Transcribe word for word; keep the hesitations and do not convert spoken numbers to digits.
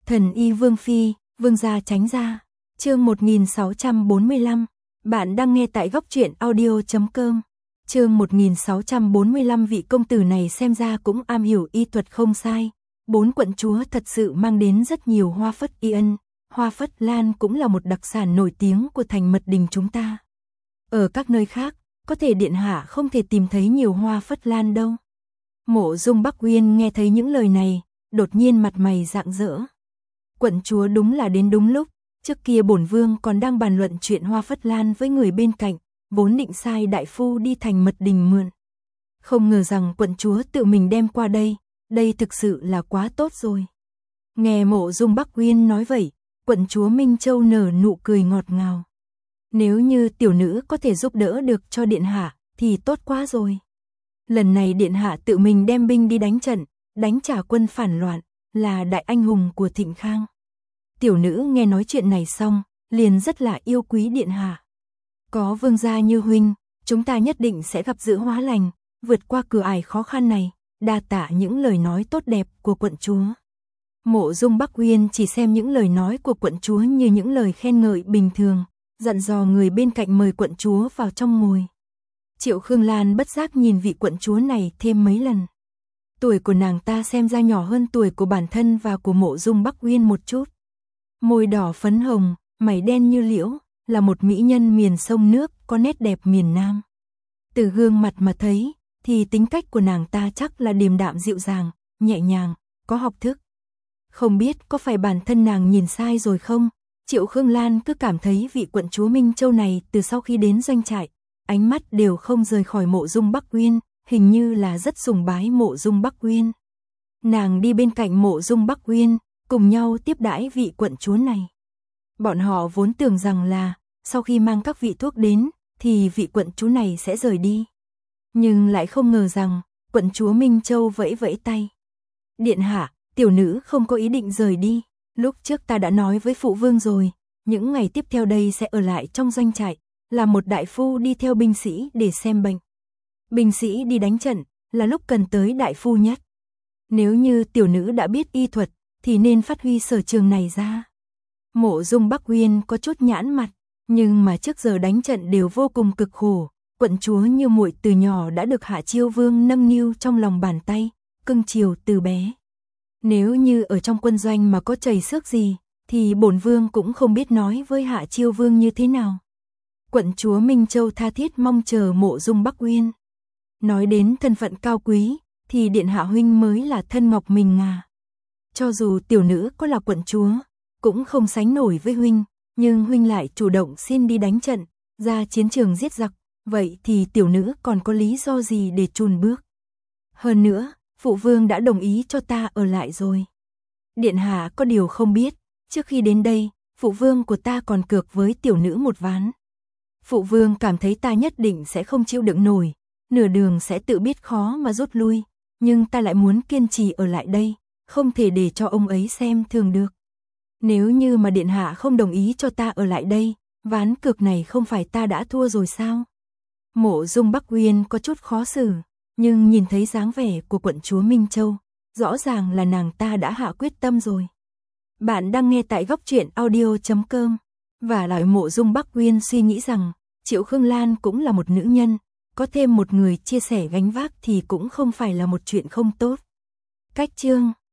Thần y Vương Phi, Vương gia tránh ra. Chương một nghìn sáu trăm bốn mươi lăm. Bạn đang nghe tại góc truyện audio chấm com. Chương một nghìn sáu trăm bốn mươi lăm. Vị công tử này xem ra cũng am hiểu y thuật không sai. Bốn quận chúa thật sự mang đến rất nhiều hoa phất y ân. Hoa phất lan cũng là một đặc sản nổi tiếng của thành Mật Đình chúng ta. Ở các nơi khác, có thể điện hạ không thể tìm thấy nhiều hoa phất lan đâu. Mộ Dung Bắc Uyên nghe thấy những lời này, đột nhiên mặt mày rạng rỡ. Quận chúa đúng là đến đúng lúc, trước kia bổn vương còn đang bàn luận chuyện hoa phất lan với người bên cạnh, vốn định sai đại phu đi thành Mật Đình mượn. Không ngờ rằng quận chúa tự mình đem qua đây, đây thực sự là quá tốt rồi. Nghe Mộ Dung Bắc Uyên nói vậy, quận chúa Minh Châu nở nụ cười ngọt ngào. Nếu như tiểu nữ có thể giúp đỡ được cho điện hạ, thì tốt quá rồi. Lần này điện hạ tự mình đem binh đi đánh trận, đánh trả quân phản loạn, là đại anh hùng của Thịnh Khang. Tiểu nữ nghe nói chuyện này xong, liền rất là yêu quý điện hạ. Có vương gia như huynh, chúng ta nhất định sẽ gặp dự hóa lành, vượt qua cửa ải khó khăn này, đa tạ những lời nói tốt đẹp của quận chúa. Mộ Dung Bắc Uyên chỉ xem những lời nói của quận chúa như những lời khen ngợi bình thường, dặn dò người bên cạnh mời quận chúa vào trong ngồi. Triệu Khương Lan bất giác nhìn vị quận chúa này thêm mấy lần. Tuổi của nàng ta xem ra nhỏ hơn tuổi của bản thân và của Mộ Dung Bắc Uyên một chút. Môi đỏ phấn hồng, mày đen như liễu, là một mỹ nhân miền sông nước, có nét đẹp miền Nam. Từ gương mặt mà thấy, thì tính cách của nàng ta chắc là điềm đạm dịu dàng, nhẹ nhàng, có học thức. Không biết có phải bản thân nàng nhìn sai rồi không? Triệu Khương Lan cứ cảm thấy vị quận chúa Minh Châu này từ sau khi đến doanh trại, ánh mắt đều không rời khỏi Mộ Dung Bắc Uyên, hình như là rất sùng bái Mộ Dung Bắc Uyên. Nàng đi bên cạnh Mộ Dung Bắc Uyên, cùng nhau tiếp đãi vị quận chúa này. Bọn họ vốn tưởng rằng là, sau khi mang các vị thuốc đến, thì vị quận chúa này sẽ rời đi. Nhưng lại không ngờ rằng, quận chúa Minh Châu vẫy vẫy tay. Điện hạ, tiểu nữ không có ý định rời đi. Lúc trước ta đã nói với phụ vương rồi, những ngày tiếp theo đây sẽ ở lại trong doanh trại, là một đại phu đi theo binh sĩ để xem bệnh. Binh sĩ đi đánh trận, là lúc cần tới đại phu nhất. Nếu như tiểu nữ đã biết y thuật, thì nên phát huy sở trường này ra. Mộ Dung Bắc Uyên có chút nhãn mặt, nhưng mà trước giờ đánh trận đều vô cùng cực khổ. Quận chúa như muội từ nhỏ đã được Hạ Chiêu Vương nâng niu trong lòng bàn tay, cưng chiều từ bé. Nếu như ở trong quân doanh mà có chảy xước gì, thì bổn vương cũng không biết nói với Hạ Chiêu Vương như thế nào. Quận chúa Minh Châu tha thiết mong chờ Mộ Dung Bắc Uyên. Nói đến thân phận cao quý, thì điện hạ huynh mới là thân ngọc mình ngà. Cho dù tiểu nữ có là quận chúa, cũng không sánh nổi với huynh, nhưng huynh lại chủ động xin đi đánh trận, ra chiến trường giết giặc, vậy thì tiểu nữ còn có lý do gì để chùn bước. Hơn nữa, phụ vương đã đồng ý cho ta ở lại rồi. Điện hạ có điều không biết, trước khi đến đây, phụ vương của ta còn cược với tiểu nữ một ván. Phụ vương cảm thấy ta nhất định sẽ không chịu đựng nổi, nửa đường sẽ tự biết khó mà rút lui, nhưng ta lại muốn kiên trì ở lại đây, không thể để cho ông ấy xem thường được. Nếu như mà điện hạ không đồng ý cho ta ở lại đây, ván cược này không phải ta đã thua rồi sao? Mộ Dung Bắc Uyên có chút khó xử, nhưng nhìn thấy dáng vẻ của quận chúa Minh Châu, rõ ràng là nàng ta đã hạ quyết tâm rồi. Bạn đang nghe tại góc truyện audio chấm com. Và lại Mộ Dung Bắc Uyên suy nghĩ rằng, Triệu Khương Lan cũng là một nữ nhân, có thêm một người chia sẻ gánh vác thì cũng không phải là một chuyện không tốt. Cách chương